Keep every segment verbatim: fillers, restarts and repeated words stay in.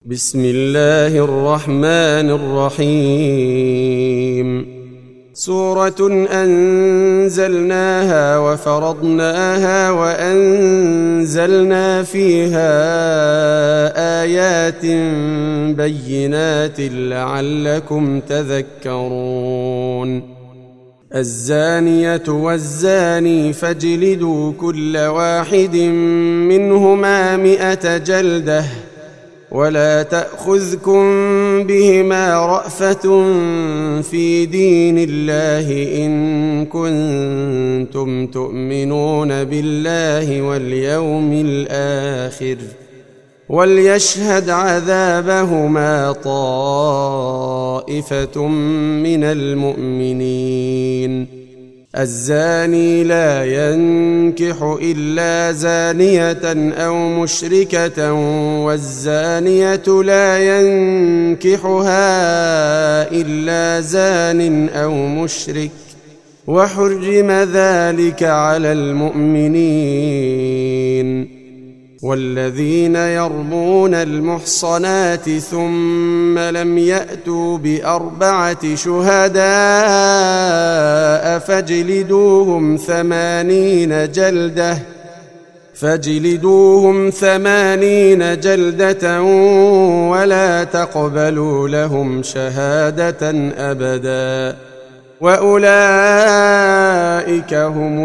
بسم الله الرحمن الرحيم. سورة أنزلناها وفرضناها وأنزلنا فيها آيات بينات لعلكم تذكرون. الزانية والزاني فاجلدوا كل واحد منهما مئة جلدة ولا تأخذكم بهما رأفة في دين الله إن كنتم تؤمنون بالله واليوم الآخر وليشهد عذابهما طائفة من المؤمنين. الزاني لا ينكح إلا زانية أو مشركة والزانية لا ينكحها إلا زان أو مشرك وحرم ذلك على المؤمنين. والذين يرمون المحصنات ثم لم يأتوا بأربعة شهداء فاجلدوهم ثمانين جلدة فاجلدوهم ثمانين جلدة ولا تقبلوا لهم شهادة أبدا وأولئك هم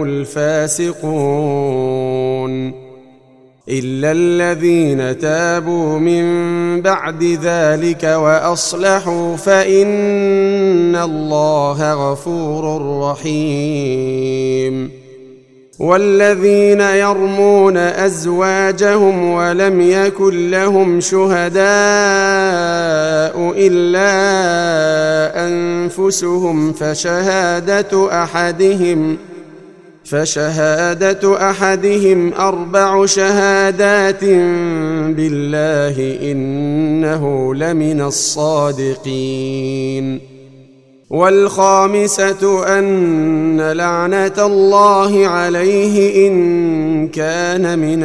الفاسقون. إلا الذين تابوا من بعد ذلك وأصلحوا فإن الله غفور رحيم. والذين يرمون أزواجهم ولم يكن لهم شهداء إلا أنفسهم فشهادة أحدهم فشهادة أحدهم أربع شهادات بالله إنه لمن الصادقين. والخامسة أن لعنة الله عليه إن كان من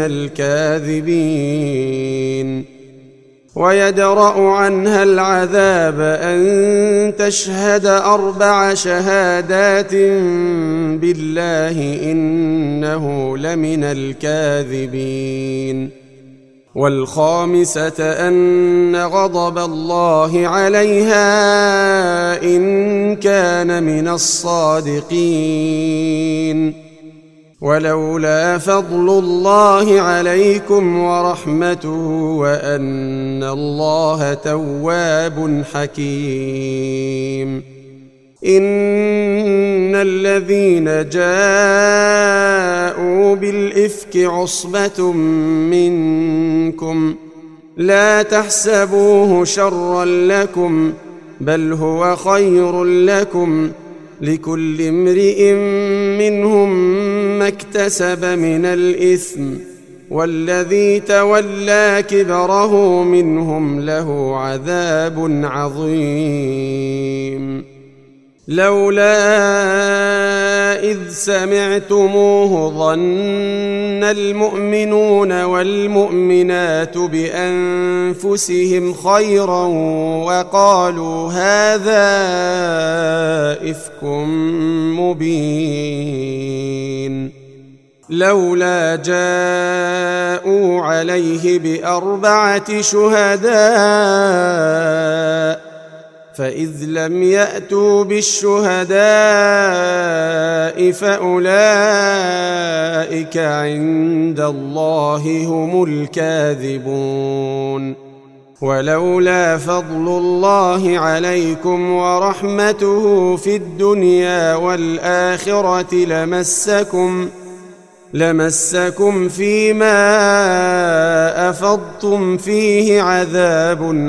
الكاذبين. ويدرأ عنها العذاب أن تشهد أربع شهادات بالله إنه لمن الكاذبين. والخامسة أن غضب الله عليها إن كان من الصادقين. ولولا فضل الله عليكم ورحمته وأن الله تواب حكيم. إن الذين جاءوا بالإفك عصبة منكم لا تحسبوه شرا لكم بل هو خير لكم لكل امرئ منهم ما اكتسب من الإثم والذي تولى كبره منهم له عذاب عظيم. لولا إذ سمعتموه ظن المؤمنون والمؤمنات بأنفسهم خيرا وقالوا هذا إفك مبين. لولا جاءوا عليه بأربعة شهداء فإذ لم يأتوا بالشهداء فأولئك عند الله هم الكاذبون. ولولا فضل الله عليكم ورحمته في الدنيا والآخرة لمسكم لمسكم فيما أفضتم فيه عذاب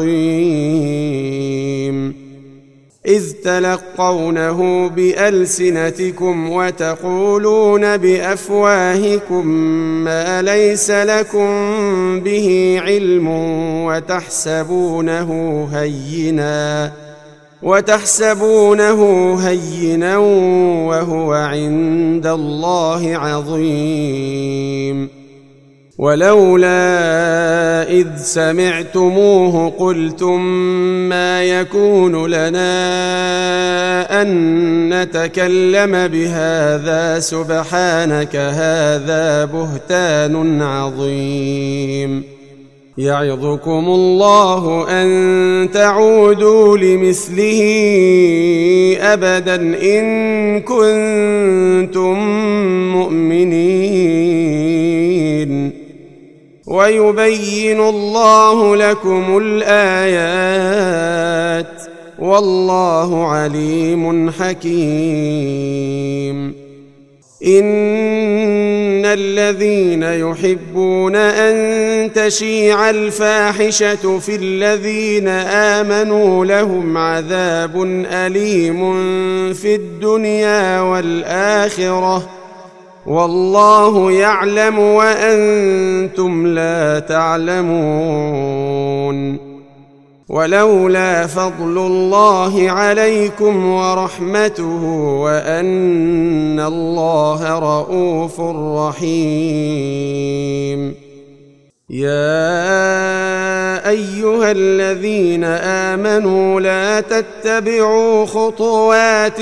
عظيم. إذ تلقونه بألسنتكم وتقولون بأفواهكم ما ليس لكم به علم وتحسبونه هينا وتحسبونه هينا وهو عند الله عظيم. ولولا إذ سمعتموه قلتم ما يكون لنا أن نتكلم بهذا سبحانك هذا بهتان عظيم يعظكم الله أن تعودوا لمثله أبدا إن كنتم مؤمنين ويبين الله لكم الآيات والله عليم حكيم إن الذين يحبون أن تشيع الفاحشة في الذين آمنوا لهم عذاب أليم في الدنيا والآخرة والله يعلم وأنتم لا تعلمون ولولا فضل الله عليكم ورحمته وأن الله رءوف رحيم يا أيها الذين آمنوا لا تتبعوا خطوات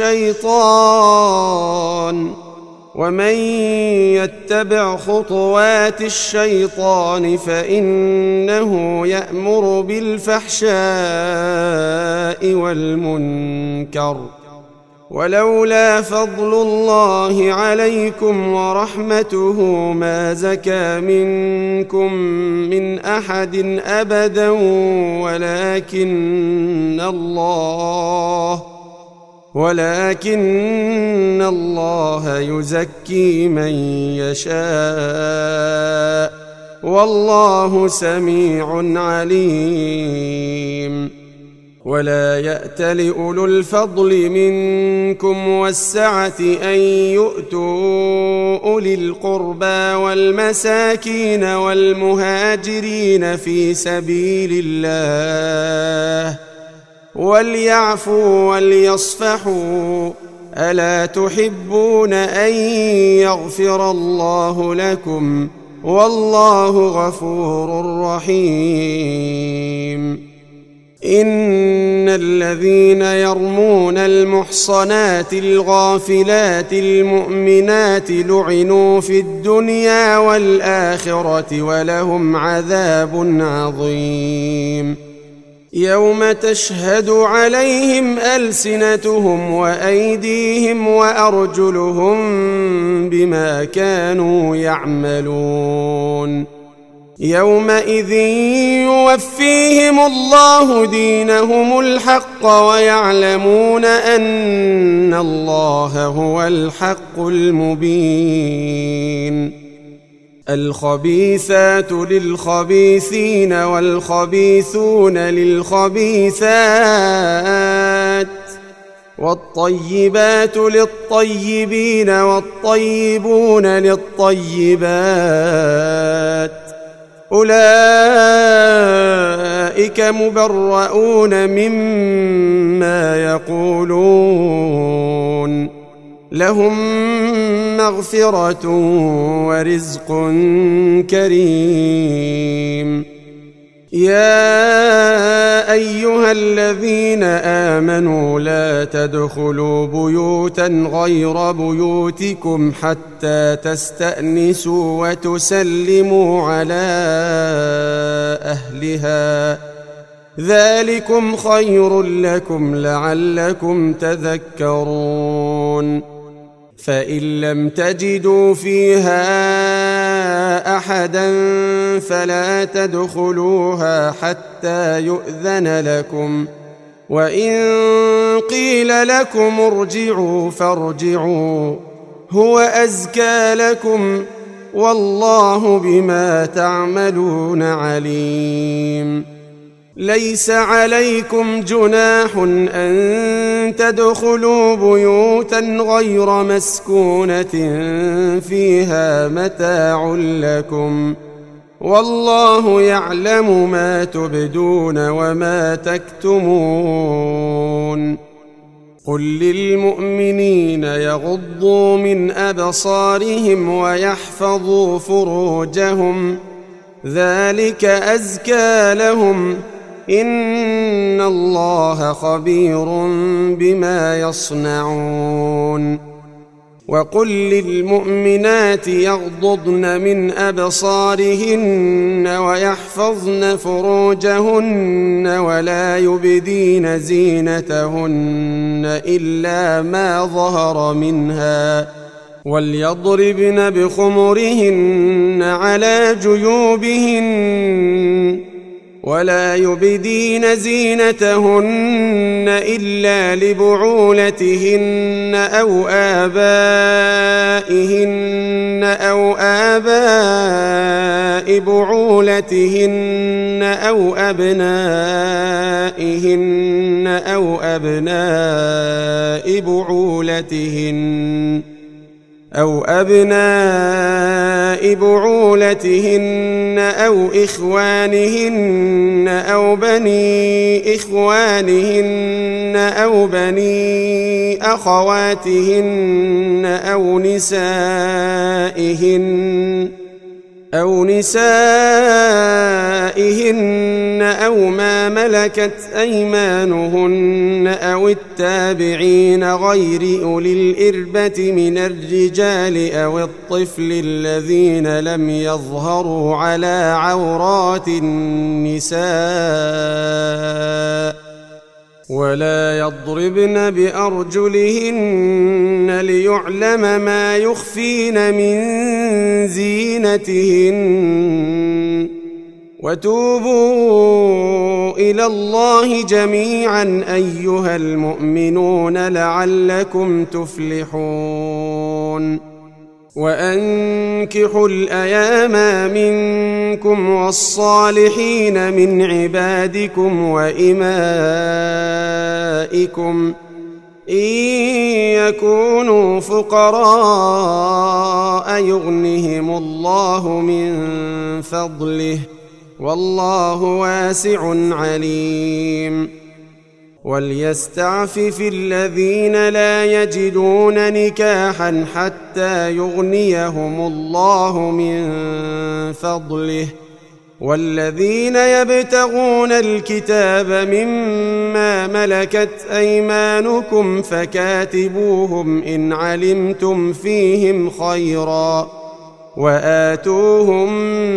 الشيطان ومن يتبع خطوات الشيطان فإنه يأمر بالفحشاء والمنكر ولولا فضل الله عليكم ورحمته ما زكى منكم من أحد أبدا ولكن الله ولكن الله يزكي من يشاء والله سميع عليم ولا يأتل أولو الفضل منكم والسعة أن يؤتوا أولي القربى والمساكين والمهاجرين في سبيل الله وليعفوا وليصفحوا ألا تحبون أن يغفر الله لكم والله غفور رحيم إن الذين يرمون المحصنات الغافلات المؤمنات لعنوا في الدنيا والآخرة ولهم عذاب عظيم يوم تشهد عليهم ألسنتهم وأيديهم وأرجلهم بما كانوا يعملون يومئذ يوفيهم الله دينهم الحق ويعلمون أن الله هو الحق المبين الخبيثات للخبيثين والخبيثون للخبيثات والطيبات للطيبين والطيبون للطيبات أولئك مبرؤون مما يقولون لهم مغفرة ورزق كريم يا أيها الذين آمنوا لا تدخلوا بيوتا غير بيوتكم حتى تستأنسوا وتسلموا على أهلها ذلكم خير لكم لعلكم تذكرون فإن لم تجدوا فيها أحدا فلا تدخلوها حتى يؤذن لكم وإن قيل لكم ارجعوا فارجعوا هو أزكى لكم والله بما تعملون عليم ليس عليكم جناح أن تدخلوا بيوتا غير مسكونة فيها متاع لكم والله يعلم ما تبدون وما تكتمون قل للمؤمنين يغضوا من أبصارهم ويحفظوا فروجهم ذلك أزكى لهم إن الله خبير بما يصنعون وقل للمؤمنات يغضضن من أبصارهن ويحفظن فروجهن ولا يبدين زينتهن إلا ما ظهر منها وليضربن بخمرهن على جيوبهن ولا يبدين زينتهن إلا لبعولتهن أو آبائهن أو آباء بعولتهن أو أبنائهن أو أبناء بعولتهن أو أبناء بعولتهن أو إخوانهن أو بني إخوانهن أو بني أخواتهن أو نسائهن أو نسائهن أو ما ملكت أيمانهن أو التابعين غير أولي الإربة من الرجال أو الطفل الذين لم يظهروا على عورات النساء ولا يضربن بأرجلهن ليعلم ما يخفين من زينتهن وتوبوا إلى الله جميعا أيها المؤمنون لعلكم تفلحون وأنكحوا الأيام منكم والصالحين من عبادكم وإمائكم إن يكونوا فقراء يغنهم الله من فضله والله واسع عليم وليستعفف الذين لا يجدون نكاحا حتى يغنيهم الله من فضله والذين يبتغون الكتاب مما ملكت أيمانكم فكاتبوهم إن علمتم فيهم خيرا وآتوهم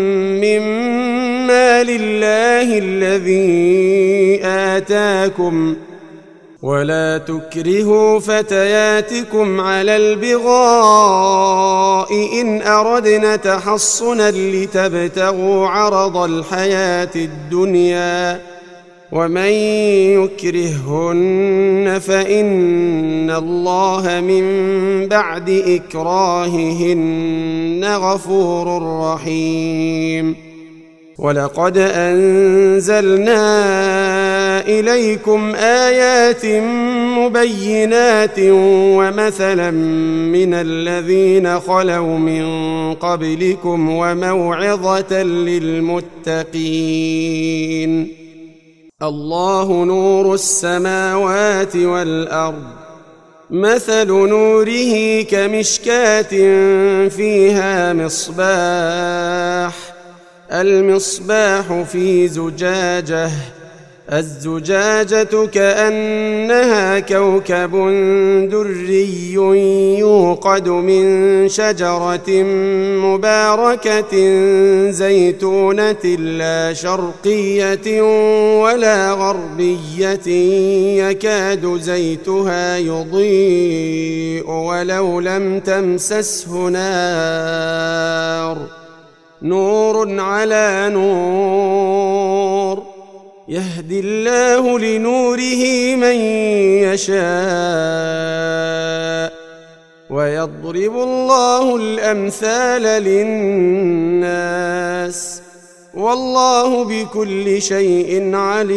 مما لله الذي آتاكم ولا تكرهوا فتياتكم على البغاء إن أردنا تحصنا لتبتغوا عرض الحياة الدنيا ومن يكرههن فإن الله من بعد إكراههن غفور رحيم ولقد أنزلنا إليكم آيات مبينات ومثلا من الذين خلوا من قبلكم وموعظة للمتقين الله نور السماوات والأرض مثل نوره كمشكاة فيها مصباح المصباح في زجاجة الزجاجة كأنها كوكب دري يوقد من شجرة مباركة زيتونة لا شرقية ولا غربية يكاد زيتها يضيء ولو لم تمسسه نار نور على نور يهدي الله لنوره من يشاء ويضرب الله الأمثال للناس والله بكل شيء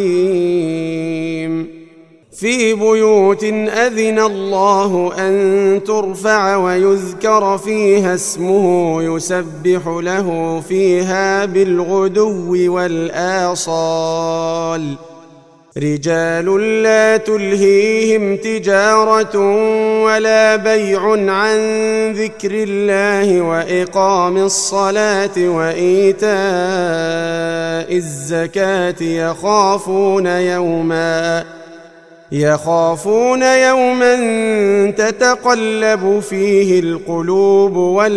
عليم في بيوت أذن الله أن ترفع ويذكر فيها اسمه يسبح له فيها بالغدو والآصال رجال لا تلهيهم تجارة ولا بيع عن ذكر الله وإقام الصلاة وإيتاء الزكاة يخافون يوما يخافون يوما تتقلب فيه القلوب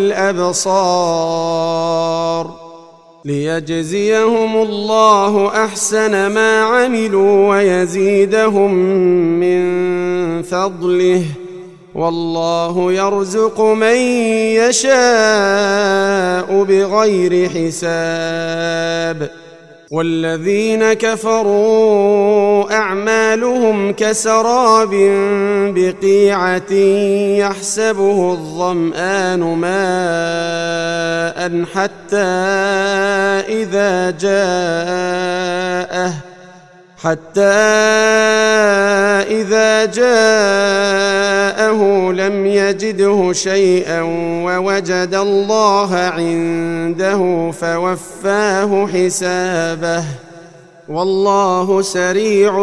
والأبصار ليجزيهم الله أحسن ما عملوا ويزيدهم من فضله والله يرزق من يشاء بغير حساب. والذين كفروا أعمالهم كسراب بقيعة يحسبه الظمآن ماء حتى إذا جاءه حتى إذا جاءه لم يجده شيئا ووجد الله عنده فوفاه حسابه والله سريع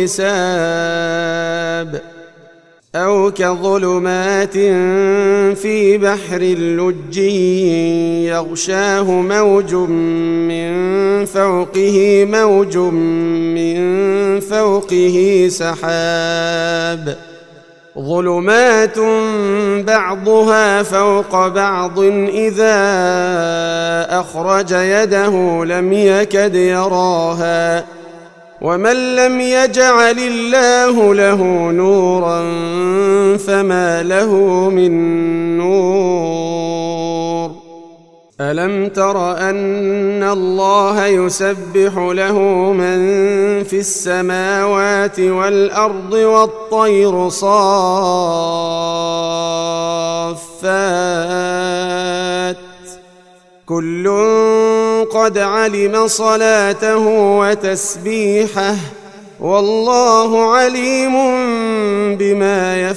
الحساب. أو كظلمات في بحر لجي يغشاه موج من فوقه موج من فوقه سحاب ظلمات بعضها فوق بعض إذا أخرج يده لم يكد يراها ومن لم يجعل الله له نورا فما له من نور. ألم تر أن الله يسبح له من في السماوات والأرض والطير صافات كل قد علم صلاته وتسبيحه والله عليم بما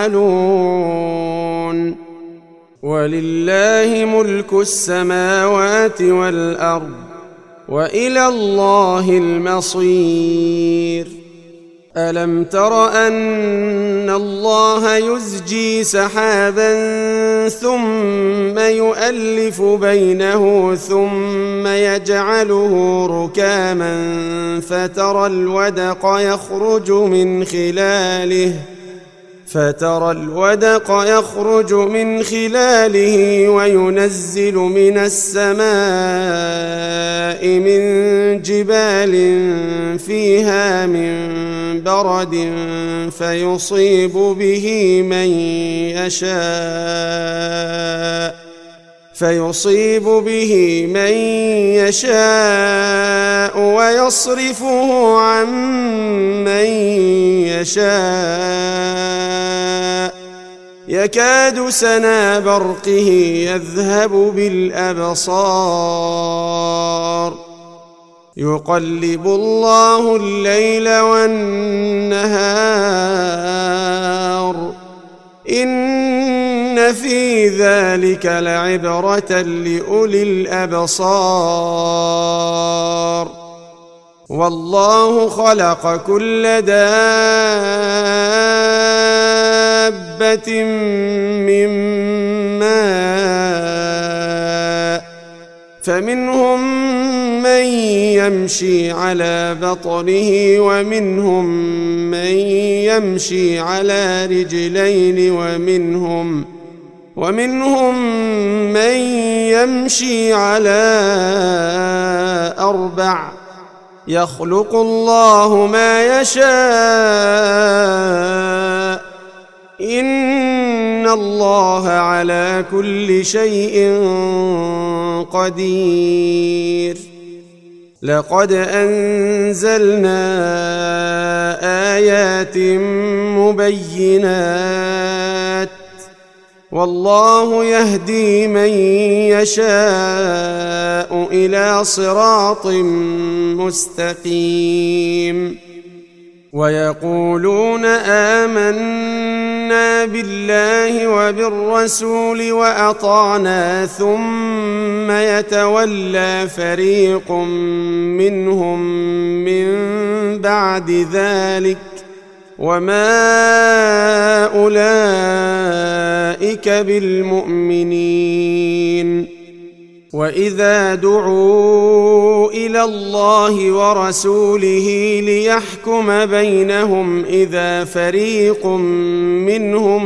يفعلون. ولله ملك السماوات والأرض وإلى الله المصير. ألم تر أن الله يزجي سحابا ثم يؤلف بينه ثم يجعله ركاما فترى الودق يخرج من خلاله فترى الودق يخرج من خلاله وينزل من السماء من جبال فيها من برد فيصيب به من يشاء فيصيب به من يشاء ويصرفه عن من يشاء يكاد سنا برقه يذهب بالأبصار يقلب الله الليل والنهار إن في ذلك لعبرة لأولي الأبصار. والله خلق كل دابة من ماء فمنهم من يمشي على بطنه ومنهم من يمشي على رجلين ومنهم ومنهم من يمشي على أربع يخلق الله ما يشاء إن الله على كل شيء قدير. لقد أنزلنا آيات مبينات والله يهدي من يشاء إلى صراط مستقيم. ويقولون آمنا بالله وبالرسول وأطعنا ثم يتولى فريق منهم من بعد ذلك وما أولئك بالمؤمنين. وإذا دعوا إلى الله ورسوله ليحكم بينهم إذا فريق منهم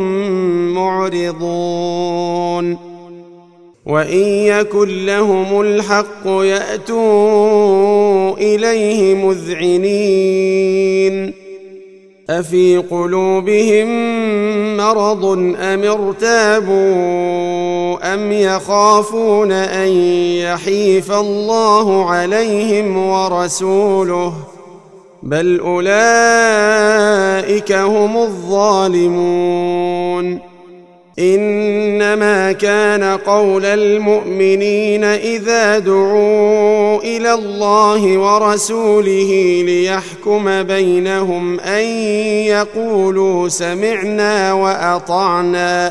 معرضون. وإن يكن لهم الحق يأتوا إليه مذعنين. أفي قلوبهم مرض أم ارتابوا أم يخافون أن يحيف الله عليهم ورسوله بل أولئك هم الظالمون. إنما كان قول المؤمنين إذا دعوا إلى الله ورسوله ليحكم بينهم أن يقولوا سمعنا وأطعنا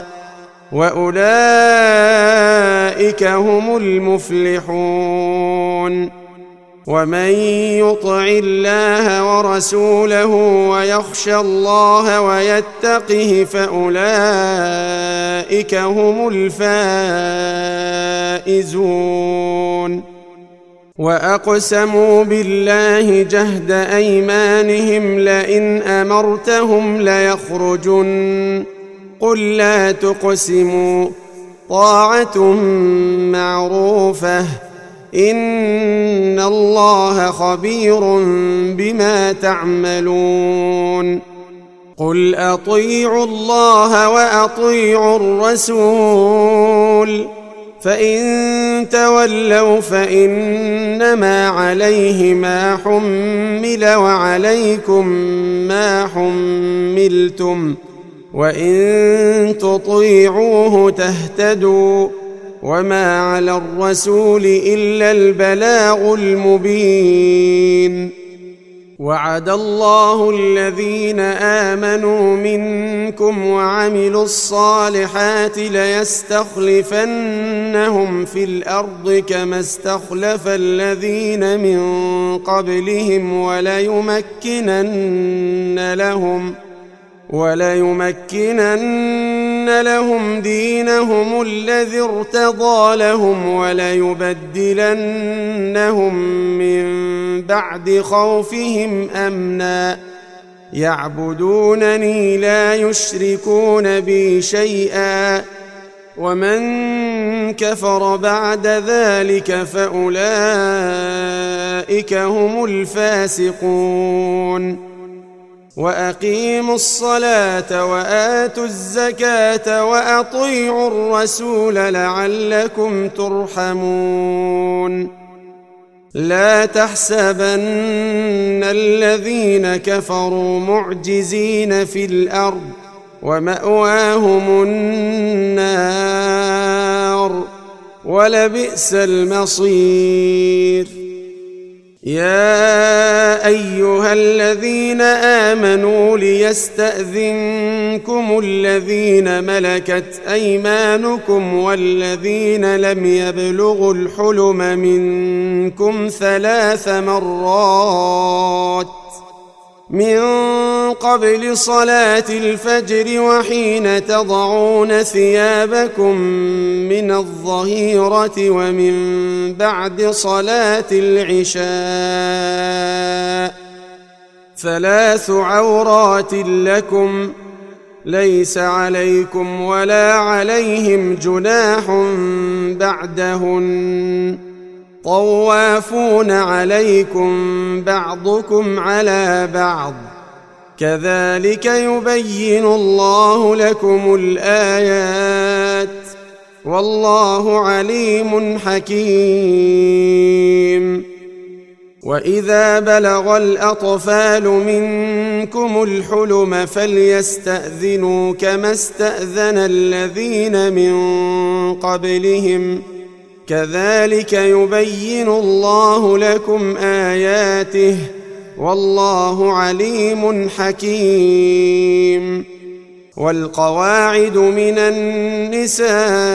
وأولئك هم المفلحون. ومن يطع الله ورسوله ويخشى الله ويتقه فأولئك هم الفائزون. وأقسموا بالله جهد أيمانهم لئن أمرتهم ليخرجن قل لا تقسموا طاعة معروفة إن الله خبير بما تعملون. قل أطيعوا الله وأطيعوا الرسول فإن تولوا فإنما عليه ما حمل وعليكم ما حملتم وإن تطيعوه تهتدوا وما على الرسول إلا البلاغ المبين. وعد الله الذين آمنوا منكم وعملوا الصالحات ليستخلفنهم في الأرض كما استخلف الذين من قبلهم وليمكنن لهم وليمكنن لهم دينهم الذي ارتضى لهم وليبدلنهم من بعد خوفهم أمنا يعبدونني لا يشركون بي شيئا ومن كفر بعد ذلك فأولئك هم الفاسقون. وأقيموا الصلاة وآتوا الزكاة وأطيعوا الرسول لعلكم ترحمون. لا تحسبن الذين كفروا معجزين في الأرض ومأواهم النار ولبئس المصير. يا أيها الذين آمنوا ليستأذنكم الذين ملكت أيمانكم والذين لم يبلغوا الحلم منكم ثلاث مرات من قبل صلاة الفجر وحين تضعون ثيابكم من الظهيرة ومن بعد صلاة العشاء ثلاث عورات لكم ليس عليكم ولا عليهم جناح بعدهن طوافون عليكم بعضكم على بعض كذلك يبين الله لكم الآيات والله عليم حكيم. وإذا بلغ الأطفال منكم الحلم فليستأذنوا كما استأذن الذين من قبلهم كذلك يبين الله لكم آياته والله عليم حكيم. والقواعد من النساء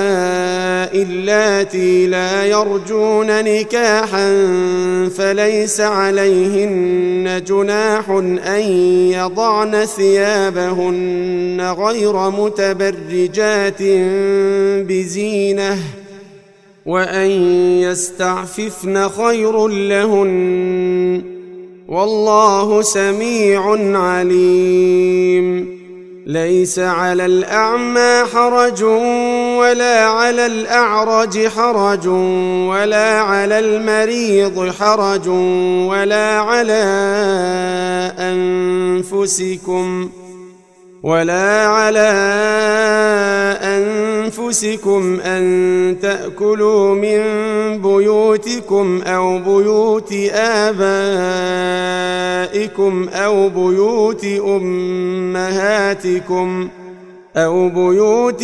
اللاتي لا يرجون نكاحا فليس عليهن جناح أن يضعن ثيابهن غير متبرجات بزينة وأن يستعففن خير لهن والله سميع عليم. ليس على الأعمى حرج ولا على الأعرج حرج ولا على المريض حرج ولا على أنفسكم ولا على أنفسكم أن تأكلوا من بيوتكم أو بيوت آبائكم أو بيوت أمهاتكم أو بيوت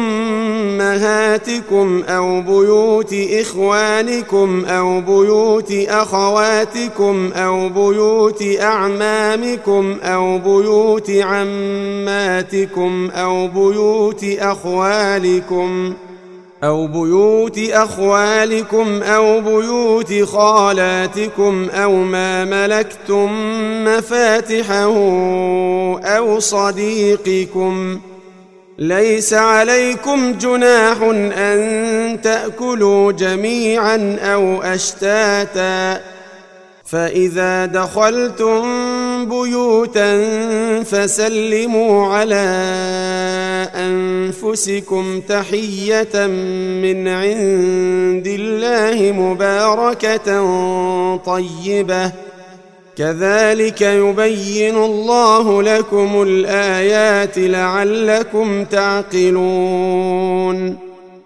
أمهاتكم أو بيوت إخوانكم أو بيوت أخواتكم أو بيوت أعمامكم أو بيوت عماتكم أو بيوت أخوالكم أو بيوت أخوالكم أو بيوت خالاتكم أو ما ملكتم مفاتحه أو صديقكم. ليس عليكم جناح أن تأكلوا جميعا أو أشتاتا فإذا دخلتم بيوتا فسلموا على أنفسكم تحية من عند الله مباركة طيبة كذلك يبين الله لكم الآيات لعلكم تعقلون.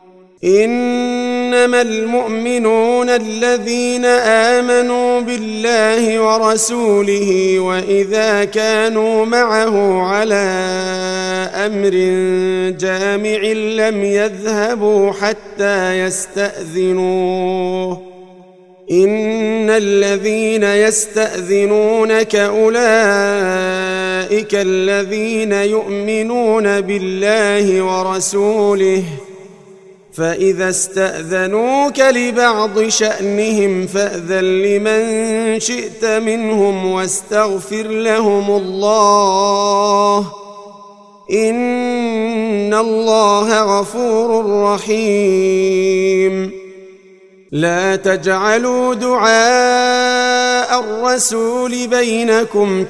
إنما المؤمنون الذين آمنوا بالله ورسوله وإذا كانوا معه على أمر جامع لم يذهبوا حتى يستأذنوه إن الذين يستأذنونك أولئك الذين يؤمنون بالله ورسوله فإذا استأذنوك لبعض شأنهم فأذن لمن شئت منهم واستغفر لهم الله إن الله غفور رحيم. لا تجعلوا دعاء الرسول بينكم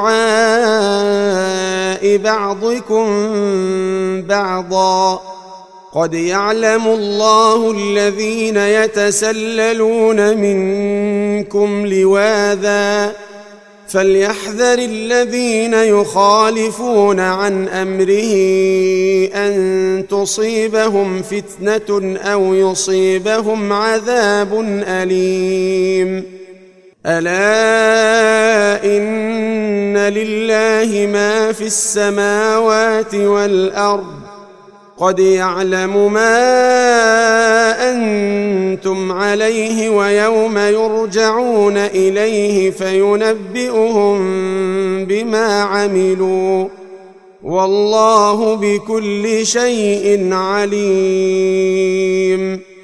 كدعاء بعضكم بعضا قد يعلم الله الذين يتسللون منكم لواذا فليحذر الذين يخالفون عن أمره أن تصيبهم فتنة أو يصيبهم عذاب أليم. ألا إن لله ما في السماوات والأرض قد يعلم ما أنتم عليه ويوم يرجعون إليه فينبئهم بما عملوا والله بكل شيء عليم.